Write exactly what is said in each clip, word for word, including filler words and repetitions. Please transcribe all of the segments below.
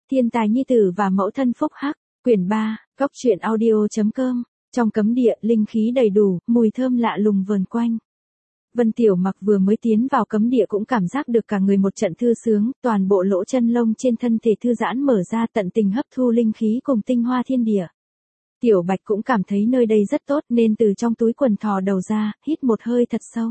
Thiên tài nhi tử và mẫu thân phúc hắc, quyển ba, góc truyện audio.com, trong cấm địa linh khí đầy đủ, mùi thơm lạ lùng vờn quanh. Vân Tiểu Mặc vừa mới tiến vào cấm địa cũng cảm giác được cả người một trận thư sướng, toàn bộ lỗ chân lông trên thân thể thư giãn mở ra tận tình hấp thu linh khí cùng tinh hoa thiên địa. Tiểu Bạch cũng cảm thấy nơi đây rất tốt nên từ trong túi quần thò đầu ra, hít một hơi thật sâu.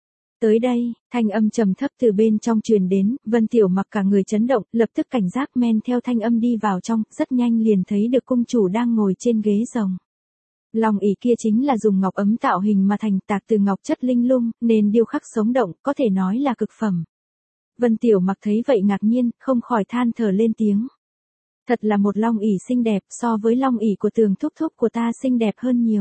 Tới đây, thanh âm trầm thấp từ bên trong truyền đến, Vân Tiểu Mặc cả người chấn động, lập tức cảnh giác men theo thanh âm đi vào trong, rất nhanh liền thấy được cung chủ đang ngồi trên ghế rồng. Long ỷ kia chính là dùng ngọc ấm tạo hình mà thành, tạc từ ngọc chất linh lung, nên điêu khắc sống động, có thể nói là cực phẩm. Vân Tiểu Mặc thấy vậy ngạc nhiên, không khỏi than thở lên tiếng. Thật là một long ỷ xinh đẹp, so với long ỷ của Tường thúc thúc của ta xinh đẹp hơn nhiều.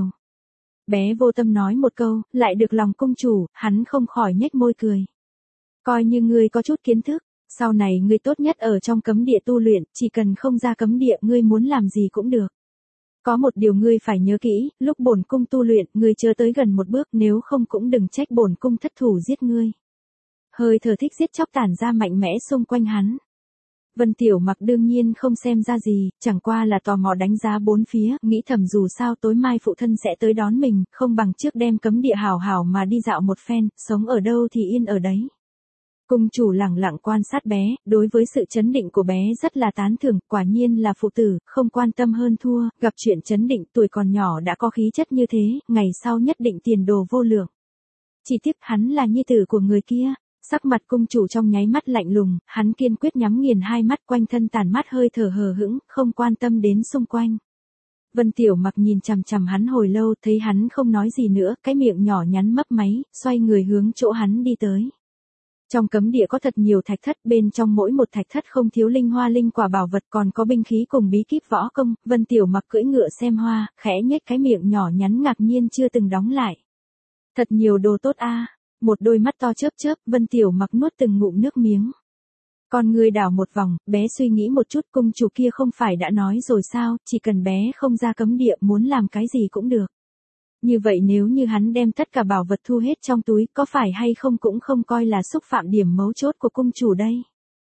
Bé vô tâm nói một câu, lại được lòng cung chủ, hắn không khỏi nhếch môi cười. Coi như ngươi có chút kiến thức, sau này ngươi tốt nhất ở trong cấm địa tu luyện, chỉ cần không ra cấm địa ngươi muốn làm gì cũng được. Có một điều ngươi phải nhớ kỹ, lúc bổn cung tu luyện, ngươi chớ tới gần một bước, nếu không cũng đừng trách bổn cung thất thủ giết ngươi. Hơi thở thích giết chóc tản ra mạnh mẽ xung quanh hắn. Vân Tiểu Mặc đương nhiên không xem ra gì, chẳng qua là tò mò đánh giá bốn phía, nghĩ thầm dù sao tối mai phụ thân sẽ tới đón mình, không bằng trước đem cấm địa hảo hảo mà đi dạo một phen, sống ở đâu thì yên ở đấy. Cung chủ lẳng lặng quan sát bé, đối với sự chấn định của bé rất là tán thưởng, quả nhiên là phụ tử, không quan tâm hơn thua, gặp chuyện chấn định, tuổi còn nhỏ đã có khí chất như thế, ngày sau nhất định tiền đồ vô lượng. Chỉ tiếc hắn là nhi tử của người kia. Sắc mặt cung chủ trong nháy mắt lạnh lùng, hắn kiên quyết nhắm nghiền hai mắt, quanh thân tàn mắt hơi thở hờ hững, không quan tâm đến xung quanh. Vân Tiểu Mặc nhìn chằm chằm hắn hồi lâu, thấy hắn không nói gì nữa, cái miệng nhỏ nhắn mấp máy, xoay người hướng chỗ hắn đi tới. Trong cấm địa có thật nhiều thạch thất, bên trong mỗi một thạch thất không thiếu linh hoa linh quả bảo vật, còn có binh khí cùng bí kíp võ công. Vân Tiểu Mặc cưỡi ngựa xem hoa, khẽ nhếch cái miệng nhỏ nhắn ngạc nhiên chưa từng đóng lại. Thật nhiều đồ tốt a. Một đôi mắt to chớp chớp, Vân Tiểu Mặc nuốt từng ngụm nước miếng. Con người đảo một vòng, bé suy nghĩ một chút, cung chủ kia không phải đã nói rồi sao, chỉ cần bé không ra cấm địa muốn làm cái gì cũng được. Như vậy nếu như hắn đem tất cả bảo vật thu hết trong túi, có phải hay không cũng không coi là xúc phạm điểm mấu chốt của cung chủ đây.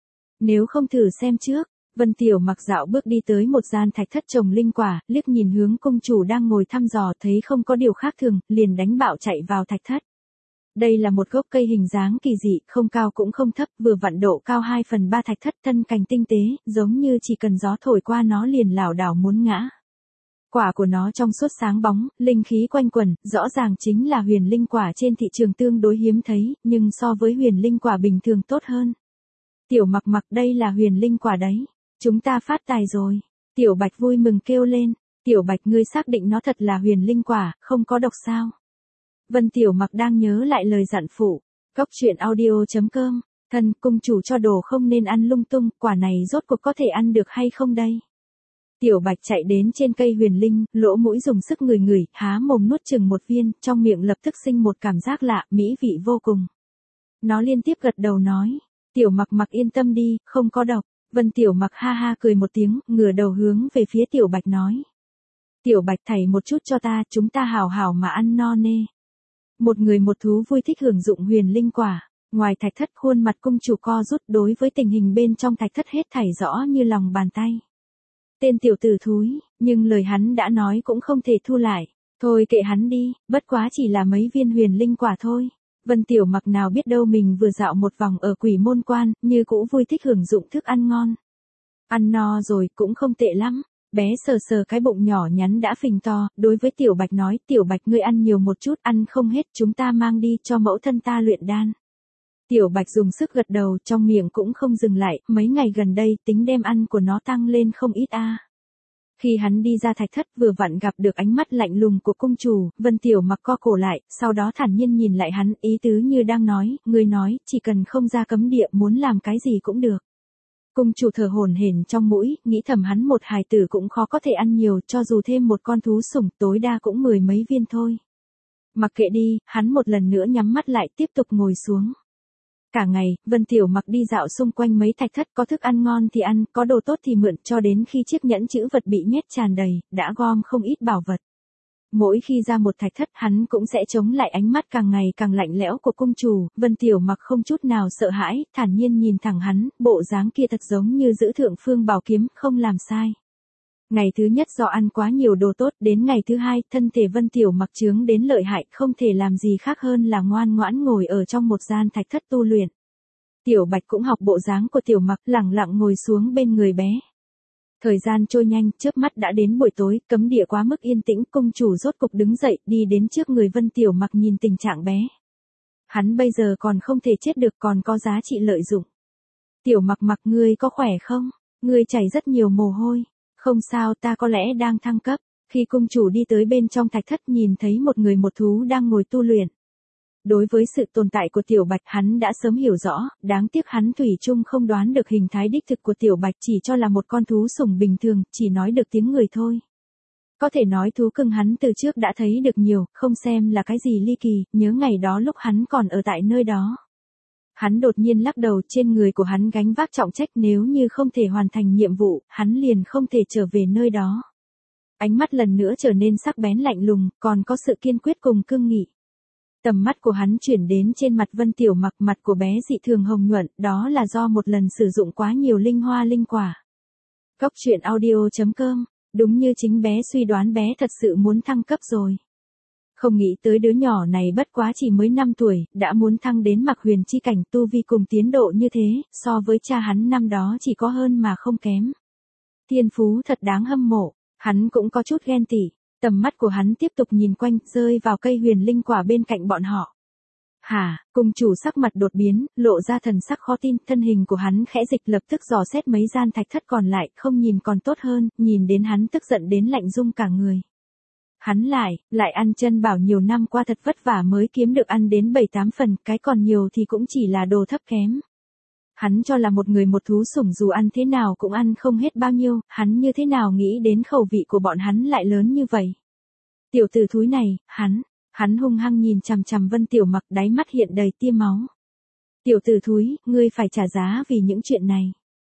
Nếu không thử xem trước, Vân Tiểu Mặc dạo bước đi tới một gian thạch thất trồng linh quả, liếc nhìn hướng cung chủ đang ngồi thăm dò, thấy không có điều khác thường, liền đánh bạo chạy vào thạch thất. Đây là một gốc cây hình dáng kỳ dị, không cao cũng không thấp, vừa vặn độ cao hai phần ba thạch thất, thân cành tinh tế, giống như chỉ cần gió thổi qua nó liền lảo đảo muốn ngã. Quả của nó trong suốt sáng bóng, linh khí quanh quẩn, rõ ràng chính là huyền linh quả trên thị trường tương đối hiếm thấy, nhưng so với huyền linh quả bình thường tốt hơn. Tiểu Mặc Mặc, đây là huyền linh quả đấy, chúng ta phát tài rồi. Tiểu Bạch vui mừng kêu lên, Tiểu Bạch ngươi xác định nó thật là huyền linh quả, không có độc sao? Vân Tiểu Mặc đang nhớ lại lời dặn phụ, góc truyện audio.com, thân cung chủ cho đồ không nên ăn lung tung, quả này rốt cuộc có thể ăn được hay không đây? Tiểu Bạch chạy đến trên cây huyền linh, lỗ mũi dùng sức ngửi ngửi, há mồm nuốt chừng một viên, trong miệng lập tức sinh một cảm giác lạ, mỹ vị vô cùng. Nó liên tiếp gật đầu nói, Tiểu Mặc Mặc yên tâm đi, không có độc. Vân Tiểu Mặc ha ha cười một tiếng, ngửa đầu hướng về phía Tiểu Bạch nói. Tiểu Bạch thảy một chút cho ta, chúng ta hảo hảo mà ăn no nê. Một người một thú vui thích hưởng dụng huyền linh quả, ngoài thạch thất khuôn mặt cung chủ co rút, đối với tình hình bên trong thạch thất hết thảy rõ như lòng bàn tay. Tên tiểu tử thúi, nhưng lời hắn đã nói cũng không thể thu lại, thôi kệ hắn đi, bất quá chỉ là mấy viên huyền linh quả thôi. Vân Tiểu Mặc nào biết đâu mình vừa dạo một vòng ở Quỷ Môn Quan, như cũ vui thích hưởng dụng thức ăn ngon. Ăn no rồi, cũng không tệ lắm. Bé sờ sờ cái bụng nhỏ nhắn đã phình to, đối với Tiểu Bạch nói, Tiểu Bạch ngươi ăn nhiều một chút, ăn không hết, chúng ta mang đi cho mẫu thân ta luyện đan. Tiểu Bạch dùng sức gật đầu, trong miệng cũng không dừng lại, mấy ngày gần đây tính đem ăn của nó tăng lên không ít a. Khi hắn đi ra thạch thất vừa vặn gặp được ánh mắt lạnh lùng của cung chủ, Vân Tiểu Mặc co cổ lại, sau đó thản nhiên nhìn lại hắn, ý tứ như đang nói, ngươi nói, chỉ cần không ra cấm địa muốn làm cái gì cũng được. Cung chủ thở hổn hển trong mũi, nghĩ thầm hắn một hài tử cũng khó có thể ăn nhiều, cho dù thêm một con thú sủng, tối đa cũng mười mấy viên thôi. Mặc kệ đi, hắn một lần nữa nhắm mắt lại tiếp tục ngồi xuống. Cả ngày, Vân Tiểu Mặc đi dạo xung quanh mấy thạch thất, có thức ăn ngon thì ăn, có đồ tốt thì mượn, cho đến khi chiếc nhẫn chữ vật bị nhét tràn đầy, đã gom không ít bảo vật. Mỗi khi ra một thạch thất hắn cũng sẽ chống lại ánh mắt càng ngày càng lạnh lẽo của cung chủ, Vân Tiểu Mặc không chút nào sợ hãi, thản nhiên nhìn thẳng hắn, bộ dáng kia thật giống như giữ thượng phương bảo kiếm, không làm sai. Ngày thứ nhất do ăn quá nhiều đồ tốt, đến ngày thứ hai, thân thể Vân Tiểu Mặc chướng đến lợi hại, không thể làm gì khác hơn là ngoan ngoãn ngồi ở trong một gian thạch thất tu luyện. Tiểu Bạch cũng học bộ dáng của Tiểu Mặc, lẳng lặng ngồi xuống bên người bé. Thời gian trôi nhanh, chớp mắt đã đến buổi tối, cấm địa quá mức yên tĩnh, cung chủ rốt cục đứng dậy, đi đến trước người Vân Tiểu Mặc nhìn tình trạng bé. Hắn bây giờ còn không thể chết được, còn có giá trị lợi dụng. Tiểu Mặc Mặc, ngươi có khỏe không? Ngươi chảy rất nhiều mồ hôi. Không sao, ta có lẽ đang thăng cấp. Khi cung chủ đi tới bên trong thạch thất nhìn thấy một người một thú đang ngồi tu luyện. Đối với sự tồn tại của Tiểu Bạch hắn đã sớm hiểu rõ, đáng tiếc hắn thủy chung không đoán được hình thái đích thực của Tiểu Bạch, chỉ cho là một con thú sủng bình thường, chỉ nói được tiếng người thôi. Có thể nói thú cưng hắn từ trước đã thấy được nhiều, không xem là cái gì ly kỳ, nhớ ngày đó lúc hắn còn ở tại nơi đó. Hắn đột nhiên lắc đầu, trên người của hắn gánh vác trọng trách, nếu như không thể hoàn thành nhiệm vụ, hắn liền không thể trở về nơi đó. Ánh mắt lần nữa trở nên sắc bén lạnh lùng, còn có sự kiên quyết cùng cương nghị. Tầm mắt của hắn chuyển đến trên mặt Vân Tiểu Mặc, mặt của bé dị thường hồng nhuận, đó là do một lần sử dụng quá nhiều linh hoa linh quả. Cốc truyện audio chấm com, đúng như chính bé suy đoán, bé thật sự muốn thăng cấp rồi. Không nghĩ tới đứa nhỏ này bất quá chỉ mới năm tuổi, đã muốn thăng đến Mặc Huyền chi cảnh, tu vi cùng tiến độ như thế, so với cha hắn năm đó chỉ có hơn mà không kém. Thiên phú thật đáng hâm mộ, hắn cũng có chút ghen tị. Tầm mắt của hắn tiếp tục nhìn quanh, rơi vào cây huyền linh quả bên cạnh bọn họ. Hả, cung chủ sắc mặt đột biến, lộ ra thần sắc khó tin, thân hình của hắn khẽ dịch, lập tức dò xét mấy gian thạch thất còn lại, không nhìn còn tốt hơn, nhìn đến hắn tức giận đến lạnh rung cả người. Hắn lại, lại ăn chân bảo nhiều năm qua thật vất vả mới kiếm được ăn đến bảy tám phần, cái còn nhiều thì cũng chỉ là đồ thấp kém. Hắn cho là một người một thú sủng dù ăn thế nào cũng ăn không hết bao nhiêu, hắn như thế nào nghĩ đến khẩu vị của bọn hắn lại lớn như vậy. Tiểu tử thúi này, hắn, hắn hung hăng nhìn chằm chằm Vân Tiểu Mặc, đáy mắt hiện đầy tia máu. Tiểu tử thúi, ngươi phải trả giá vì những chuyện này.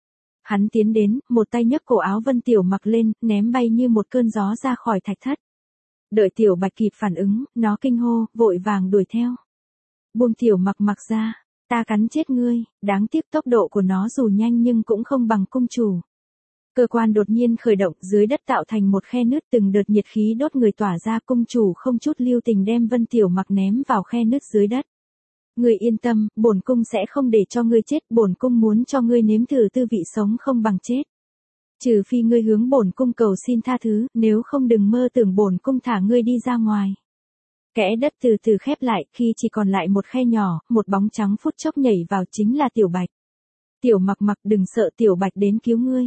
Hắn tiến đến, một tay nhấc cổ áo Vân Tiểu Mặc lên, ném bay như một cơn gió ra khỏi thạch thất. Đợi Tiểu Bạch kịp phản ứng, nó kinh hô, vội vàng đuổi theo. Buông Tiểu Mặc Mặc ra. Ta cắn chết ngươi, đáng tiếc tốc độ của nó dù nhanh nhưng cũng không bằng cung chủ. Cơ quan đột nhiên khởi động, dưới đất tạo thành một khe nứt, từng đợt nhiệt khí đốt người tỏa ra, cung chủ không chút lưu tình đem Vân Tiểu Mặc ném vào khe nứt dưới đất. Ngươi yên tâm, bổn cung sẽ không để cho ngươi chết, bổn cung muốn cho ngươi nếm thử tư vị sống không bằng chết. Trừ phi ngươi hướng bổn cung cầu xin tha thứ, nếu không đừng mơ tưởng bổn cung thả ngươi đi ra ngoài. Kẽ đất từ từ khép lại, khi chỉ còn lại một khe nhỏ, một bóng trắng phút chốc nhảy vào, chính là Tiểu Bạch. Tiểu Mặc Mặc, đừng sợ, Tiểu Bạch đến cứu ngươi.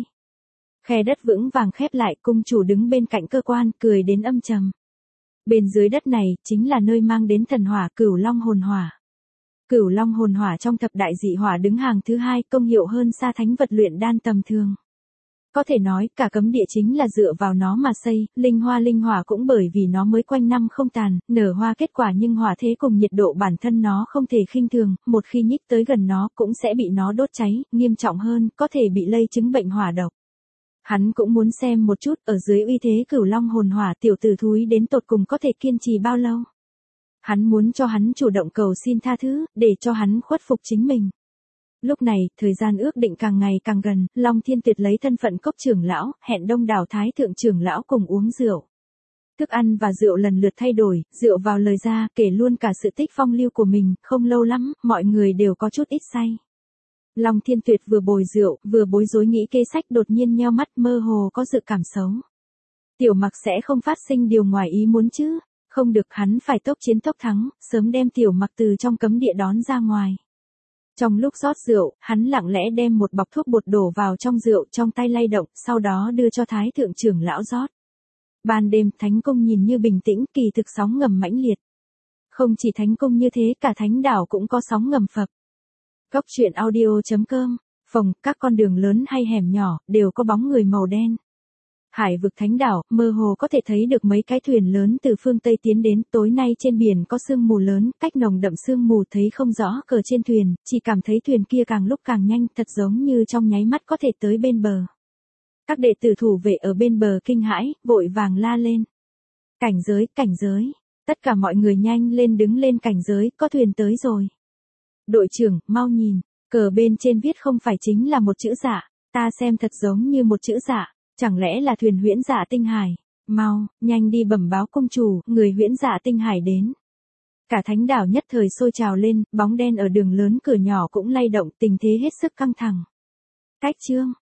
Khe đất vững vàng khép lại, cung chủ đứng bên cạnh cơ quan, cười đến âm trầm. Bên dưới đất này, chính là nơi mang đến thần hỏa, Cửu Long hồn hỏa. Cửu Long hồn hỏa trong thập đại dị hỏa đứng hàng thứ hai, công hiệu hơn xa thánh vật luyện đan tầm thường. Có thể nói, cả cấm địa chính là dựa vào nó mà xây, linh hoa linh hỏa cũng bởi vì nó mới quanh năm không tàn, nở hoa kết quả, nhưng hỏa thế cùng nhiệt độ bản thân nó không thể khinh thường, một khi nhích tới gần nó cũng sẽ bị nó đốt cháy, nghiêm trọng hơn, có thể bị lây chứng bệnh hỏa độc. Hắn cũng muốn xem một chút, ở dưới uy thế Cửu Long hồn hỏa, tiểu tử thúi đến tột cùng có thể kiên trì bao lâu. Hắn muốn cho hắn chủ động cầu xin tha thứ, để cho hắn khuất phục chính mình. Lúc này, thời gian ước định càng ngày càng gần, Long Thiên Tuyệt lấy thân phận cốc trưởng lão, hẹn đông đảo thái thượng trưởng lão cùng uống rượu. Thức ăn và rượu lần lượt thay đổi, rượu vào lời ra, kể luôn cả sự tích phong lưu của mình, không lâu lắm, mọi người đều có chút ít say. Long Thiên Tuyệt vừa bồi rượu, vừa bối rối nghĩ kế sách, đột nhiên nheo mắt, mơ hồ có dự cảm xấu. Tiểu Mặc sẽ không phát sinh điều ngoài ý muốn chứ? Không được, hắn phải tốc chiến tốc thắng, sớm đem Tiểu Mặc từ trong cấm địa đón ra ngoài. Trong lúc rót rượu, hắn lặng lẽ đem một bọc thuốc bột đổ vào trong rượu, trong tay lay động, sau đó đưa cho thái thượng trưởng lão rót. Ban đêm, thánh cung nhìn như bình tĩnh, kỳ thực sóng ngầm mãnh liệt. Không chỉ thánh cung như thế, cả thánh đảo cũng có sóng ngầm phập. Cốc truyện audio chấm com, phòng, các con đường lớn hay hẻm nhỏ, đều có bóng người màu đen. Hải vực thánh đảo, mơ hồ có thể thấy được mấy cái thuyền lớn từ phương Tây tiến đến, tối nay trên biển có sương mù lớn, cách nồng đậm sương mù thấy không rõ cờ trên thuyền, chỉ cảm thấy thuyền kia càng lúc càng nhanh, thật giống như trong nháy mắt có thể tới bên bờ. Các đệ tử thủ vệ ở bên bờ kinh hãi, vội vàng la lên. Cảnh giới, cảnh giới. Tất cả mọi người nhanh lên đứng lên cảnh giới, có thuyền tới rồi. Đội trưởng, mau nhìn, cờ bên trên viết không phải chính là một chữ dạ, ta xem thật giống như một chữ dạ, chẳng lẽ là thuyền huyễn dạ tinh hải. Mau, nhanh đi bẩm báo công chủ, người huyễn dạ tinh hải đến. Cả thánh đảo nhất thời sôi trào lên, bóng đen ở đường lớn cửa nhỏ cũng lay động, tình thế hết sức căng thẳng. Cách chương